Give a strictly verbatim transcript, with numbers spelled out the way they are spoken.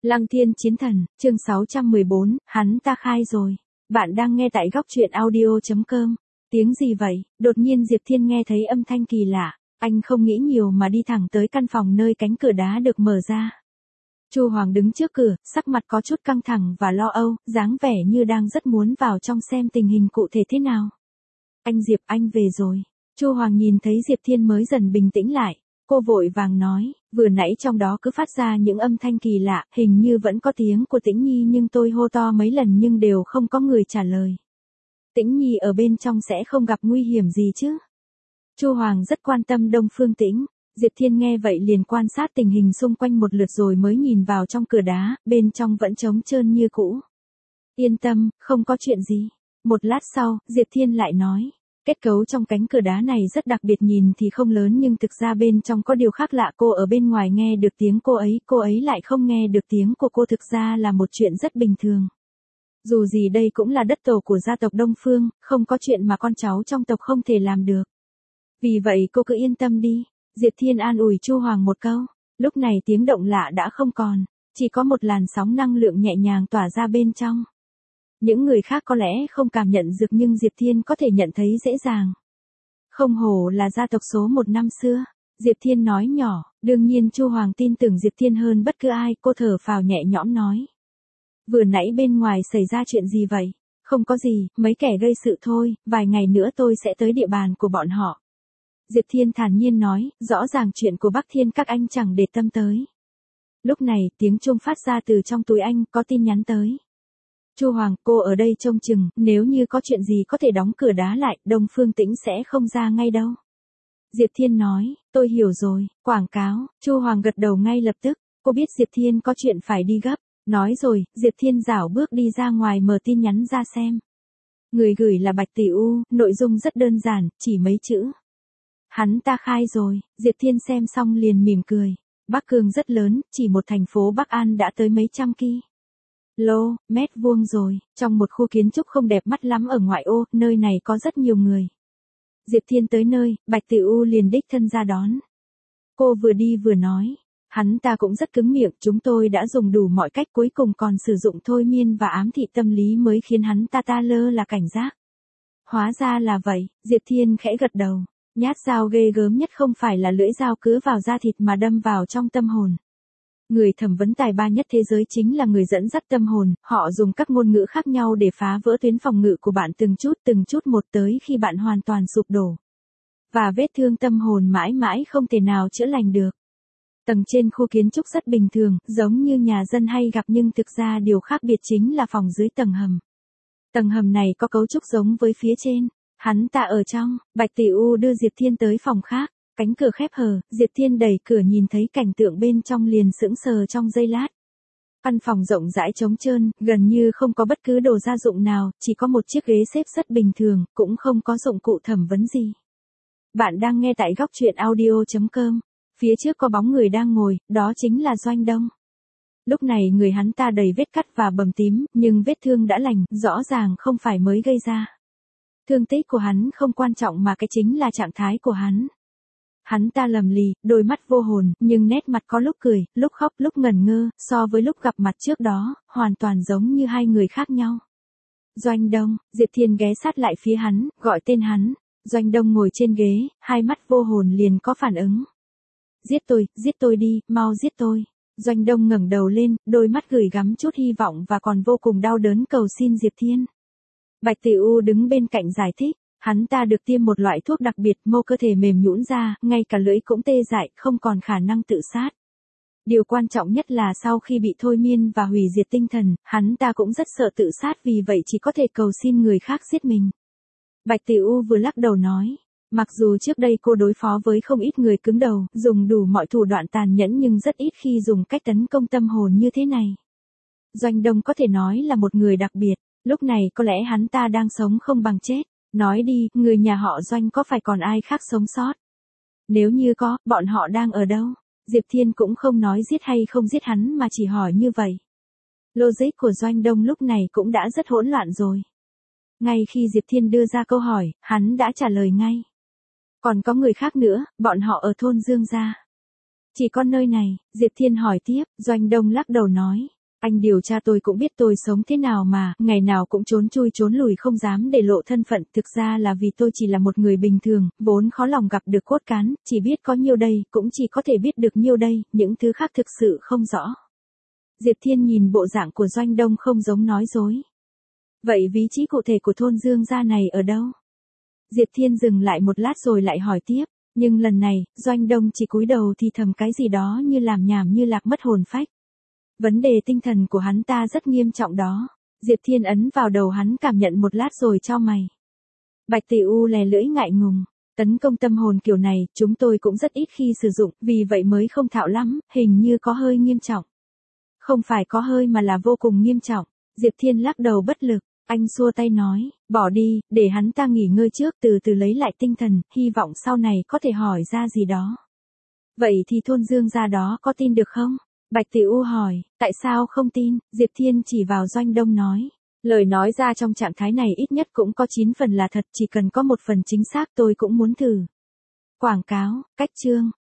Lăng Thiên Chiến Thần, chương sáu trăm mười bốn, hắn ta khai rồi. Bạn đang nghe tại góc truyện audio chấm com. Tiếng gì vậy? Đột nhiên Diệp Thiên nghe thấy âm thanh kỳ lạ. Anh không nghĩ nhiều mà đi thẳng tới căn phòng nơi cánh cửa đá được mở ra. Chu Hoàng đứng trước cửa, sắc mặt có chút căng thẳng và lo âu, dáng vẻ như đang rất muốn vào trong xem tình hình cụ thể thế nào. Anh Diệp, anh về rồi. Chu Hoàng nhìn thấy Diệp Thiên mới dần bình tĩnh lại. Cô vội vàng nói, vừa nãy trong đó cứ phát ra những âm thanh kỳ lạ, hình như vẫn có tiếng của Tĩnh Nhi nhưng tôi hô to mấy lần nhưng đều không có người trả lời. Tĩnh Nhi ở bên trong sẽ không gặp nguy hiểm gì chứ? Chu Hoàng rất quan tâm Đông Phương Tĩnh. Diệp Thiên nghe vậy liền quan sát tình hình xung quanh một lượt rồi mới nhìn vào trong cửa đá, bên trong vẫn trống trơn như cũ. Yên tâm, không có chuyện gì. Một lát sau, Diệp Thiên lại nói. Kết cấu trong cánh cửa đá này rất đặc biệt, nhìn thì không lớn nhưng thực ra bên trong có điều khác lạ. Cô ở bên ngoài nghe được tiếng cô ấy, cô ấy lại không nghe được tiếng của cô, thực ra là một chuyện rất bình thường. Dù gì đây cũng là đất tổ của gia tộc Đông Phương, không có chuyện mà con cháu trong tộc không thể làm được. Vì vậy cô cứ yên tâm đi. Diệp Thiên an ủi Chu Hoàng một câu. Lúc này tiếng động lạ đã không còn, chỉ có một làn sóng năng lượng nhẹ nhàng tỏa ra bên trong. Những người khác có lẽ không cảm nhận được nhưng Diệp Thiên có thể nhận thấy dễ dàng. Không hổ là gia tộc số một năm xưa, Diệp Thiên nói nhỏ. Đương nhiên Chu Hoàng tin tưởng Diệp Thiên hơn bất cứ ai. Cô thở phào nhẹ nhõm nói. Vừa nãy bên ngoài xảy ra chuyện gì vậy? Không có gì, mấy kẻ gây sự thôi, vài ngày nữa tôi sẽ tới địa bàn của bọn họ. Diệp Thiên thản nhiên nói, rõ ràng chuyện của Bắc Thiên các anh chẳng để tâm tới. Lúc này tiếng chuông phát ra từ trong túi anh, có tin nhắn tới. Chu Hoàng, cô ở đây trông chừng, nếu như có chuyện gì có thể đóng cửa đá lại, Đông Phương Tĩnh sẽ không ra ngay đâu. Diệp Thiên nói, tôi hiểu rồi, quảng cáo. Chu Hoàng gật đầu ngay lập tức, cô biết Diệp Thiên có chuyện phải đi gấp. Nói rồi, Diệp Thiên rảo bước đi ra ngoài mở tin nhắn ra xem. Người gửi là Bạch Tỷ U, nội dung rất đơn giản, chỉ mấy chữ. Hắn ta khai rồi. Diệp Thiên xem xong liền mỉm cười. Bắc Cương rất lớn, chỉ một thành phố Bắc An đã tới mấy trăm ki lô mét vuông rồi, trong một khu kiến trúc không đẹp mắt lắm ở ngoại ô, nơi này có rất nhiều người. Diệp Thiên tới nơi, Bạch Tỷ U liền đích thân ra đón. Cô vừa đi vừa nói, hắn ta cũng rất cứng miệng, chúng tôi đã dùng đủ mọi cách, cuối cùng còn sử dụng thôi miên và ám thị tâm lý mới khiến hắn ta ta lơ là cảnh giác. Hóa ra là vậy. Diệp Thiên khẽ gật đầu. Nhát dao ghê gớm nhất không phải là lưỡi dao cứa vào da thịt mà đâm vào trong tâm hồn. Người thẩm vấn tài ba nhất thế giới chính là người dẫn dắt tâm hồn, họ dùng các ngôn ngữ khác nhau để phá vỡ tuyến phòng ngự của bạn từng chút từng chút một tới khi bạn hoàn toàn sụp đổ. Và vết thương tâm hồn mãi mãi không thể nào chữa lành được. Tầng trên khu kiến trúc rất bình thường, giống như nhà dân hay gặp nhưng thực ra điều khác biệt chính là phòng dưới tầng hầm. Tầng hầm này có cấu trúc giống với phía trên. Hắn ta ở trong. Bạch Tỷ U đưa Diệp Thiên tới phòng khác. Cánh cửa khép hờ, Diệp Thiên đẩy cửa nhìn thấy cảnh tượng bên trong liền sững sờ trong giây lát. Căn phòng rộng rãi trống trơn, gần như không có bất cứ đồ gia dụng nào, chỉ có một chiếc ghế xếp rất bình thường, cũng không có dụng cụ thẩm vấn gì. Bạn đang nghe tại góc truyện audio chấm com. Phía trước có bóng người đang ngồi, đó chính là Doanh Đông. Lúc này người hắn ta đầy vết cắt và bầm tím, nhưng vết thương đã lành, rõ ràng không phải mới gây ra. Thương tích của hắn không quan trọng mà cái chính là trạng thái của hắn. Hắn ta lầm lì, đôi mắt vô hồn, nhưng nét mặt có lúc cười, lúc khóc, lúc ngẩn ngơ, so với lúc gặp mặt trước đó, hoàn toàn giống như hai người khác nhau. Doanh Đông. Diệp Thiên ghé sát lại phía hắn, gọi tên hắn. Doanh Đông ngồi trên ghế, hai mắt vô hồn liền có phản ứng. Giết tôi, giết tôi đi, mau giết tôi. Doanh Đông ngẩng đầu lên, đôi mắt gửi gắm chút hy vọng và còn vô cùng đau đớn cầu xin Diệp Thiên. Bạch Tỷ U đứng bên cạnh giải thích, hắn ta được tiêm một loại thuốc đặc biệt, mô cơ thể mềm nhũn ra, ngay cả lưỡi cũng tê dại, không còn khả năng tự sát. Điều quan trọng nhất là sau khi bị thôi miên và hủy diệt tinh thần, hắn ta cũng rất sợ tự sát, vì vậy chỉ có thể cầu xin người khác giết mình. Bạch Tỷ U vừa lắc đầu nói, mặc dù trước đây cô đối phó với không ít người cứng đầu, dùng đủ mọi thủ đoạn tàn nhẫn nhưng rất ít khi dùng cách tấn công tâm hồn như thế này. Doanh Đông có thể nói là một người đặc biệt. Lúc này có lẽ hắn ta đang sống không bằng chết. Nói đi, người nhà họ Doanh có phải còn ai khác sống sót? Nếu như có, bọn họ đang ở đâu? Diệp Thiên cũng không nói giết hay không giết hắn mà chỉ hỏi như vậy. Logic của Doanh Đông lúc này cũng đã rất hỗn loạn rồi. Ngay khi Diệp Thiên đưa ra câu hỏi, hắn đã trả lời ngay. Còn có người khác nữa, bọn họ ở thôn Dương Gia. Chỉ có nơi này. Diệp Thiên hỏi tiếp, Doanh Đông lắc đầu nói, Anh điều tra tôi cũng biết tôi sống thế nào mà, ngày nào cũng trốn chui trốn lùi không dám để lộ thân phận, thực ra là vì tôi chỉ là một người bình thường, vốn khó lòng gặp được cốt cán, chỉ biết có nhiêu đây, cũng chỉ có thể biết được nhiêu đây, những thứ khác thực sự không rõ. Diệp Thiên nhìn bộ dạng của Doanh Đông không giống nói dối. Vậy vị trí cụ thể của thôn Dương gia này ở đâu? Diệp Thiên dừng lại một lát rồi lại hỏi tiếp, nhưng lần này, Doanh Đông chỉ cúi đầu thì thầm cái gì đó như làm nhảm như lạc mất hồn phách. Vấn đề tinh thần của hắn ta rất nghiêm trọng đó. Diệp Thiên ấn vào đầu hắn cảm nhận một lát rồi chau mày. Bạch Tỷ U lè lưỡi ngại ngùng. Tấn công tâm hồn kiểu này, chúng tôi cũng rất ít khi sử dụng, vì vậy mới không thạo lắm, hình như có hơi nghiêm trọng. Không phải có hơi mà là vô cùng nghiêm trọng. Diệp Thiên lắc đầu bất lực. Anh xua tay nói, bỏ đi, để hắn ta nghỉ ngơi trước từ từ lấy lại tinh thần, hy vọng sau này có thể hỏi ra gì đó. Vậy thì thôn Dương gia đó có tin được không? Bạch Tỷ U hỏi, tại sao không tin? Diệp Thiên chỉ vào Doanh Đông nói. Lời nói ra trong trạng thái này ít nhất cũng có chín phần là thật, chỉ cần có một phần chính xác tôi cũng muốn thử. Quảng cáo, cách chương,